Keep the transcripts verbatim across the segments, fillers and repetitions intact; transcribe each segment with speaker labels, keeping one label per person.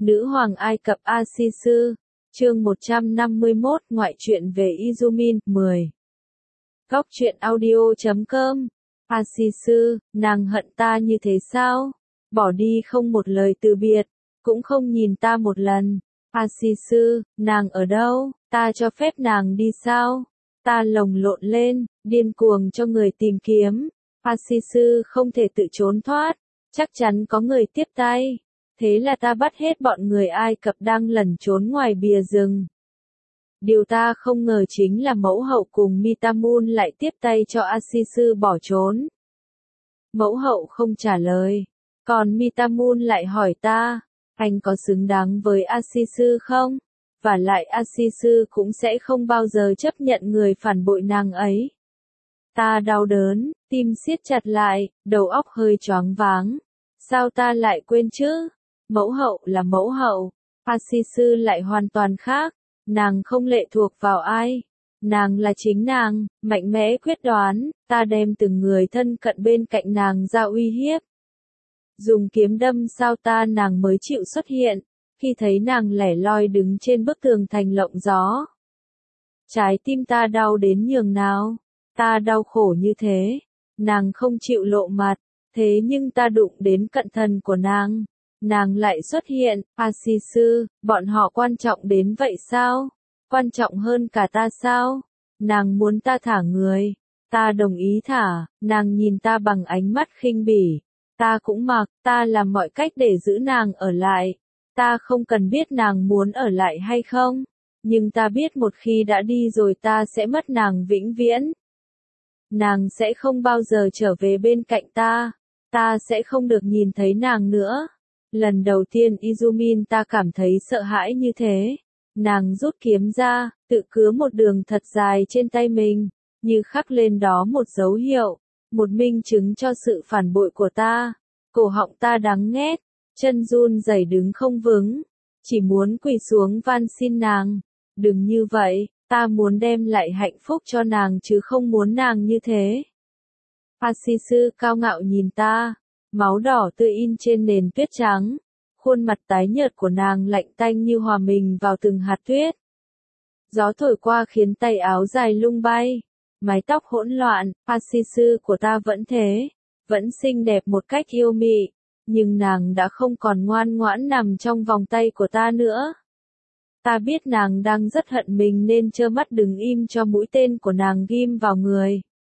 Speaker 1: Nữ hoàng Ai Cập Asisu, chương một trăm năm mươi mốt Ngoại truyện về Izumin, mười. Góc truyện audio chấm com. Asisu, nàng hận ta như thế sao? Bỏ đi không một lời từ biệt, cũng không nhìn ta một lần. Asisu, nàng ở đâu? Ta cho phép nàng đi sao? Ta lồng lộn lên, điên cuồng cho người tìm kiếm. Asisu không thể tự trốn thoát, chắc chắn có người tiếp tay. Thế là ta bắt hết bọn người Ai Cập đang lẩn trốn ngoài bìa rừng. Điều ta không ngờ chính là mẫu hậu cùng Mitamun lại tiếp tay cho Asisu bỏ trốn. Mẫu hậu không trả lời, còn Mitamun lại hỏi ta, anh có xứng đáng với Asisu không? Và lại Asisu cũng sẽ không bao giờ chấp nhận người phản bội nàng ấy. Ta đau đớn, tim siết chặt lại, đầu óc hơi choáng váng. Sao ta lại quên chứ? Mẫu hậu là mẫu hậu, Asisu lại hoàn toàn khác, nàng không lệ thuộc vào ai. Nàng là chính nàng, mạnh mẽ quyết đoán, ta đem từng người thân cận bên cạnh nàng ra uy hiếp. Dùng kiếm đâm sao ta nàng mới chịu xuất hiện, khi thấy nàng lẻ loi đứng trên bức tường thành lộng gió. Trái tim ta đau đến nhường nào, ta đau khổ như thế, nàng không chịu lộ mặt, thế nhưng ta đụng đến cận thần của nàng. Nàng lại xuất hiện, Asisu, bọn họ quan trọng đến vậy sao? Quan trọng hơn cả ta sao? Nàng muốn ta thả người, ta đồng ý thả, nàng nhìn ta bằng ánh mắt khinh bỉ. Ta cũng mặc, ta làm mọi cách để giữ nàng ở lại. Ta không cần biết nàng muốn ở lại hay không, nhưng ta biết một khi đã đi rồi ta sẽ mất nàng vĩnh viễn. Nàng sẽ không bao giờ trở về bên cạnh ta, ta sẽ không được nhìn thấy nàng nữa. Lần đầu tiên Izumin ta cảm thấy sợ hãi như thế. Nàng rút kiếm ra, tự cứa một đường thật dài trên tay mình, như khắc lên đó một dấu hiệu, một minh chứng cho sự phản bội của ta. Cổ họng ta đắng nghét, chân run rẩy đứng không vững, chỉ muốn quỳ xuống van xin nàng. Đừng như vậy, ta muốn đem lại hạnh phúc cho nàng chứ không muốn nàng như thế. Asisu cao ngạo nhìn ta. Máu đỏ tươi in trên nền tuyết trắng, khuôn mặt tái nhợt của nàng lạnh tanh như hòa mình vào từng hạt tuyết. Gió thổi qua khiến tay áo dài lung bay, mái tóc hỗn loạn, Asisu của ta vẫn thế, vẫn xinh đẹp một cách yêu mị, nhưng nàng đã không còn ngoan ngoãn nằm trong vòng tay của ta nữa. Ta biết nàng đang rất hận mình nên trơ mắt đứng im cho mũi tên của nàng ghim vào người.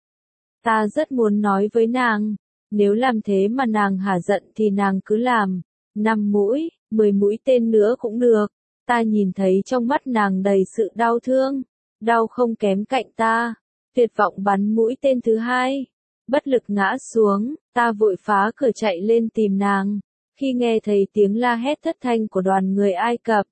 Speaker 1: Ta rất muốn nói với nàng. Nếu làm thế mà nàng hả giận thì nàng cứ làm, năm mũi, mười mũi tên nữa cũng được. Ta nhìn thấy trong mắt nàng đầy sự đau thương, đau không kém cạnh ta, tuyệt vọng bắn mũi tên thứ hai. Bất lực ngã xuống, ta vội phá cửa chạy lên tìm nàng, khi nghe thấy tiếng la hét thất thanh của đoàn người Ai Cập.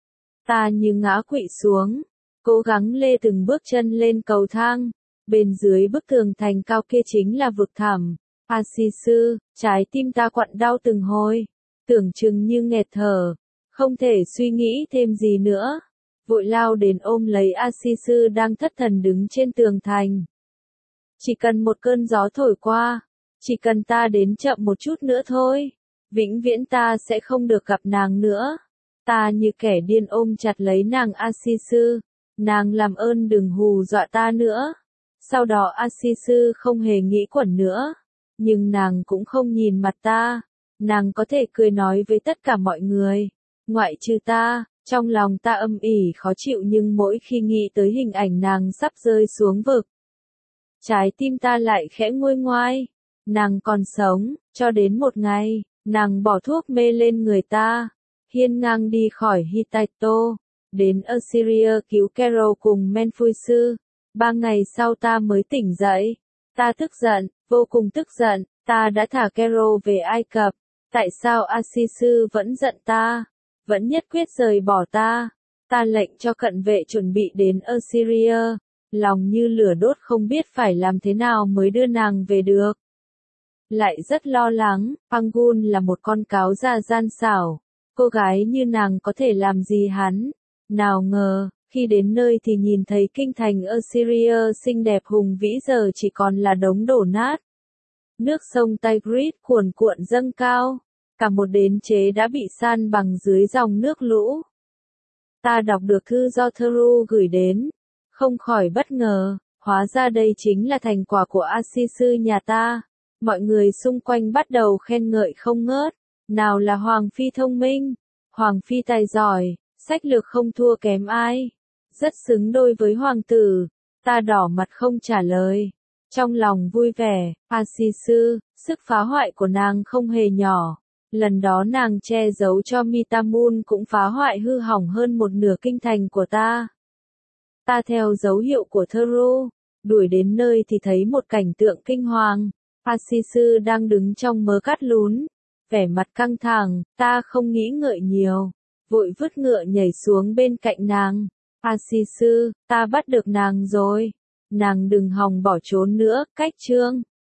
Speaker 1: Ta như ngã quỵ xuống, cố gắng lê từng bước chân lên cầu thang, bên dưới bức tường thành cao kia chính là vực thẳm. Asisu, trái tim ta quặn đau từng hồi, tưởng chừng như nghẹt thở, không thể suy nghĩ thêm gì nữa, vội lao đến ôm lấy Asisu đang thất thần đứng trên tường thành. Chỉ cần một cơn gió thổi qua, chỉ cần ta đến chậm một chút nữa thôi, vĩnh viễn ta sẽ không được gặp nàng nữa. Ta như kẻ điên ôm chặt lấy nàng Asisu, nàng làm ơn đừng hù dọa ta nữa. Sau đó Asisu không hề nghĩ quẩn nữa. Nhưng nàng cũng không nhìn mặt ta, nàng có thể cười nói với tất cả mọi người, ngoại trừ ta. Trong lòng ta âm ỉ khó chịu nhưng mỗi khi nghĩ tới hình ảnh nàng sắp rơi xuống vực, trái tim ta lại khẽ nguôi ngoai. Nàng còn sống, cho đến một ngày, nàng bỏ thuốc mê lên người ta, hiên ngang đi khỏi Hittite, đến Assyria cứu Kero cùng Menfuisu. Ba ngày sau ta mới tỉnh dậy. Ta tức giận, vô cùng tức giận, ta đã thả Kero về Ai Cập. Tại sao Asisu vẫn giận ta? Vẫn nhất quyết rời bỏ ta? Ta lệnh cho cận vệ chuẩn bị đến Assyria. Lòng như lửa đốt không biết phải làm thế nào mới đưa nàng về được. Lại rất lo lắng, Pangun là một con cáo già gian xảo. Cô gái như nàng có thể làm gì hắn? Nào ngờ, khi đến nơi thì nhìn thấy kinh thành Assyria xinh đẹp hùng vĩ giờ chỉ còn là đống đổ nát. Nước sông Tigris cuồn cuộn dâng cao, Cả một đế chế đã bị san bằng dưới dòng nước lũ. Ta đọc được thư do Theru gửi đến, không khỏi bất ngờ, hóa ra đây chính là thành quả của A-si-sư nhà ta. Mọi người xung quanh bắt đầu khen ngợi không ngớt, nào là Hoàng Phi thông minh, Hoàng Phi tài giỏi, sách lược không thua kém ai, rất xứng đôi với hoàng tử. Ta đỏ mặt không trả lời, trong lòng vui vẻ. A-si-sư, sức phá hoại của nàng không hề nhỏ. Lần đó nàng che giấu cho Mitamun cũng phá hoại hư hỏng hơn một nửa kinh thành của ta. Ta theo dấu hiệu của Theru, đuổi đến nơi thì thấy một cảnh tượng kinh hoàng. A-si-sư đang đứng trong mớ cát lún, vẻ mặt căng thẳng. Ta không nghĩ ngợi nhiều, vội vứt ngựa nhảy xuống bên cạnh nàng. A-si-sư, ta bắt được nàng rồi. Nàng đừng hòng bỏ trốn nữa. Cách chương